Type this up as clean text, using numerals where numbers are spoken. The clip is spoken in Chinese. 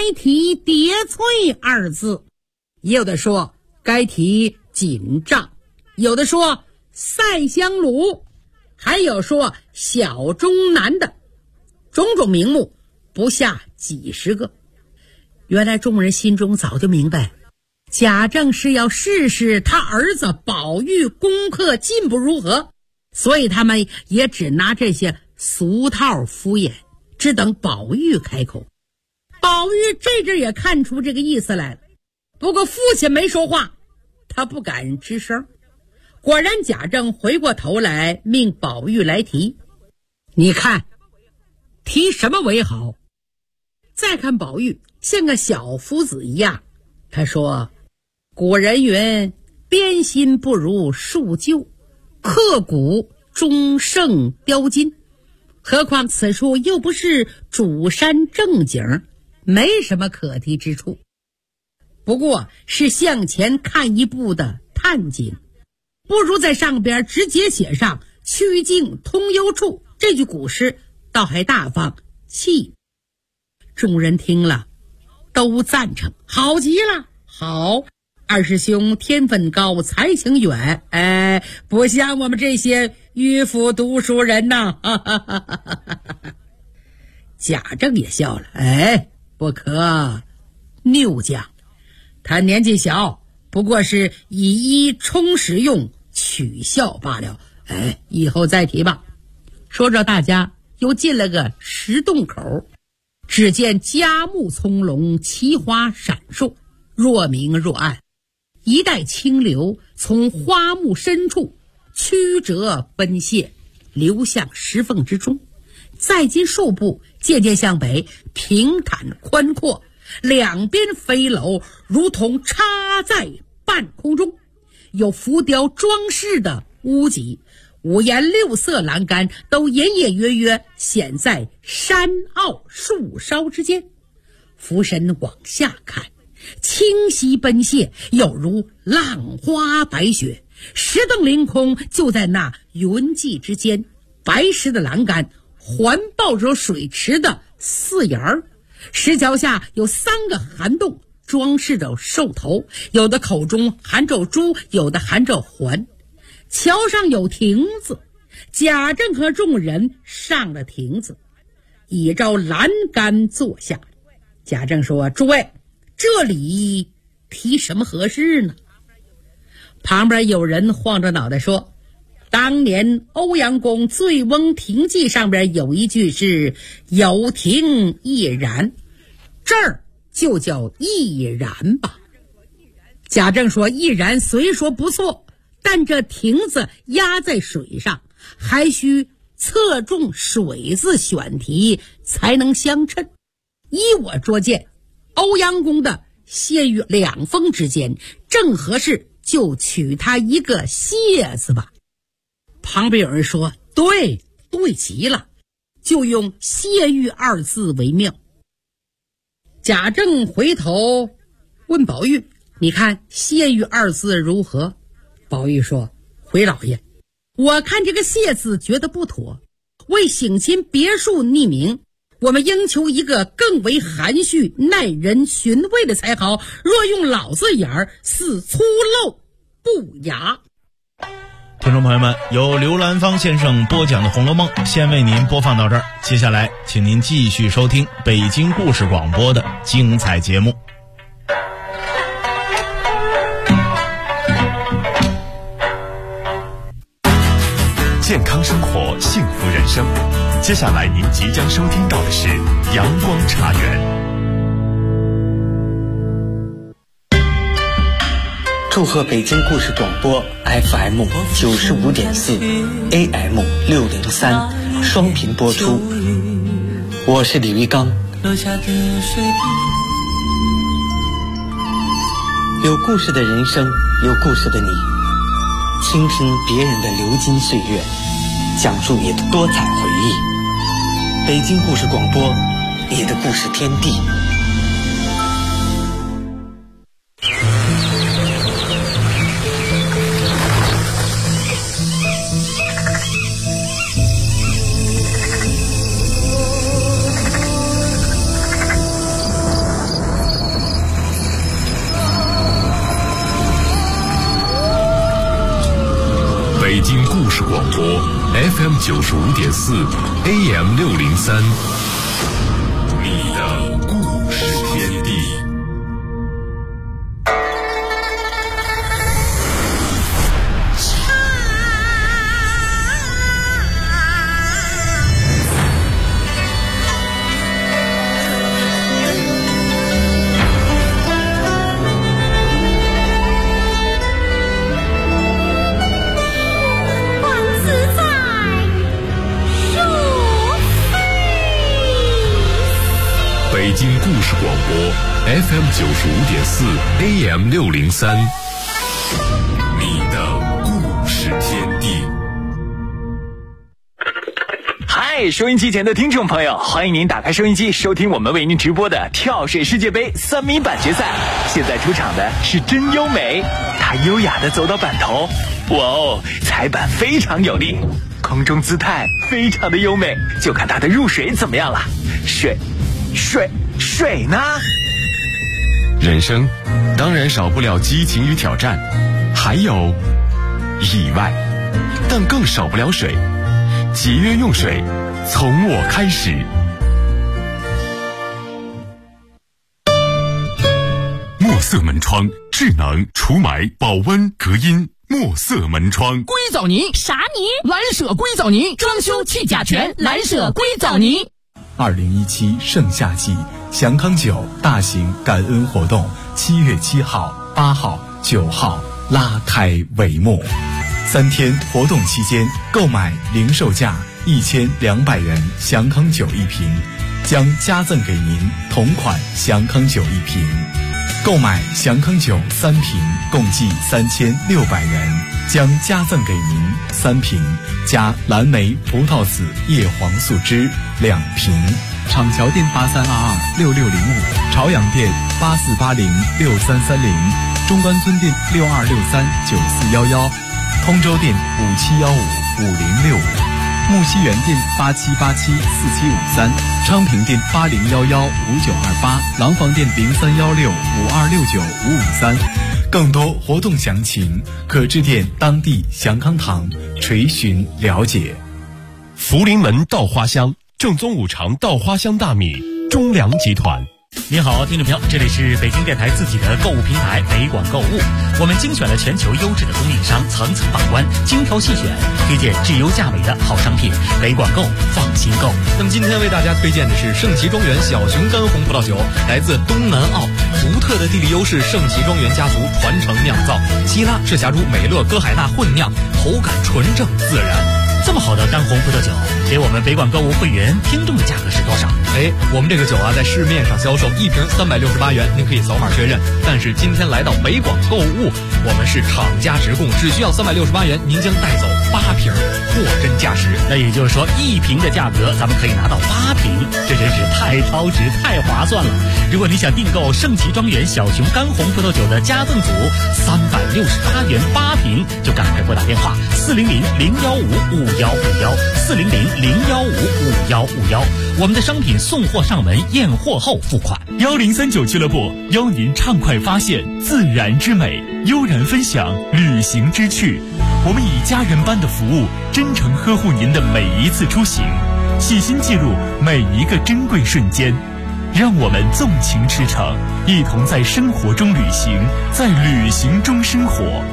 提叠翠二字，也有的说该提锦帐，有的说赛香炉，还有说小中南的，种种名目不下几十个。原来众人心中早就明白，贾政是要试试他儿子宝玉功课进步如何，所以他们也只拿这些俗套敷衍，只等宝玉开口。宝玉这阵也看出这个意思来了，不过父亲没说话，他不敢吱声。果然贾政回过头来命宝玉来提，你看提什么为好？再看宝玉像个小夫子一样，他说古人云，编新不如述旧，刻骨终胜雕金，何况此处又不是主山正景，没什么可提之处，不过是向前看一步的探景，不如在上边直接写上曲径通幽处，这句古诗倒还大方气。众人听了都赞成，好极了，好，二师兄天分高，才情远，不像我们这些迂腐读书人呐。贾政也笑了，不可拗讲，他年纪小，不过是以一充实用，取笑罢了，以后再提吧。说着大家又进了个石洞口，只见佳木葱茏，奇花闪烁，若明若暗，一带清流从花木深处曲折奔泻，流向石缝之中，再经数步，渐渐向北，平坦宽阔，两边飞楼如同插在半空中，有浮雕装饰的屋脊，五颜六色栏杆都隐隐约约显在山坳树梢之间。俯身往下看，清晰奔泻，有如浪花白雪，石灯凌空，就在那云际之间，白石的栏杆环抱着水池的四沿儿，石桥下有3个涵洞，装饰着兽头，有的口中含着珠，有的含着环。桥上有亭子，贾政和众人上了亭子，倚着栏杆坐下。贾政说，诸位，这里提什么合适呢？旁边有人晃着脑袋说，当年欧阳公醉翁亭记上边有一句是有亭亦然，这儿就叫亦然吧。贾政说，亦然虽说不错，但这亭子压在水上，还需侧重水字选题才能相称。依我拙见，欧阳公的谢玉两峰之间正合适，就取他一个谢字吧。旁边有人说，对极了，就用谢玉2字为妙。贾政回头问宝玉，你看谢玉2字如何？宝玉说，回老爷，我看这个谢字觉得不妥，为省亲别墅匿名，我们应求一个更为含蓄耐人寻味的才好，若用老字眼儿，似粗陋不雅。 听众朋友们，由刘兰芳先生播讲的《红楼梦》先为您播放到这儿，接下来请您继续收听北京故事广播的精彩节目。 健康生活，幸福人生。接下来您即将收听到的是阳光茶园。 祝贺北京故事广播 FM 95.4 AM 603双频播出，我是李玉刚。有故事的人生，有故事的你，倾听别人的流金岁月，讲述你的多彩回忆。北京故事广播，你的故事天地。 故事广播 FM 95.4 AM 603，你的故事天地。北京故事广播 FM 95.4 AM 603，你的故事天地。 嗨，收音机前的听众朋友，欢迎您打开收音机，收听我们为您直播的跳水世界杯3米板决赛。现在出场的是真优美，她优雅地走到板头，哇哦，踩板非常有力，空中姿态非常的优美，就看她的入水怎么样了。水呢？ 人生当然少不了激情与挑战，还有意外，但更少不了水。节约用水，从我开始。墨色门窗，智能除霾、保温、隔音。墨色门窗， 硅藻泥啥泥？ 蓝舍硅藻泥，装修去甲醛，蓝舍硅藻泥。 2017盛夏季祥康酒大型感恩活动7月7号、8号、9号拉开帷幕。3天活动期间，购买零售价1200元祥康酒1瓶，将加赠给您同款祥康酒1瓶。购买祥康酒3瓶，共计3600元，将加赠给您3瓶加蓝莓葡萄籽叶黄素汁2瓶。厂桥店83226605，朝阳店84806330，中关村店62639411，通州店57155065，木樨园店87874753，昌平店80115928，廊坊店031652695553。更多活动详情可致电当地祥康堂垂询了解。 福临门稻花香，正宗五常稻花香大米，中粮集团。 你好，听众朋友，这里是北京电台自己的购物平台北广购物，我们精选了全球优质的供应商，层层把关，精挑细选，推荐质优价美的好商品，北广购放心购。 那么今天为大家推荐的是圣奇庄园小熊干红葡萄酒，来自东南澳，独特的地理优势，圣奇庄园家族传承酿造，希拉赤霞珠美乐歌海纳混酿，口感纯正自然。 这么好的干红葡萄酒，给我们北广购物会员听众的价格是多少？ 我们这个酒啊，在市面上销售1瓶368元，您可以扫码确认。但是今天来到北广购物，我们是厂家直供，只需要368元，您将带走8瓶，货真价实。 那也就是说，1瓶的价格，咱们可以拿到8瓶，这真是太超值、太划算了。如果你想订购圣奇庄园小熊干红葡萄酒的加赠组，368元8瓶，就赶快拨打电话400-015-5151，400-015-5151，我们的商品送货上门，验货后付款。 1039俱乐部邀您畅快发现自然之美，悠然分享旅行之趣。我们以家人般的服务，真诚呵护您的每一次出行，细心记录每一个珍贵瞬间。让我们纵情驰骋，一同在生活中旅行，在旅行中生活。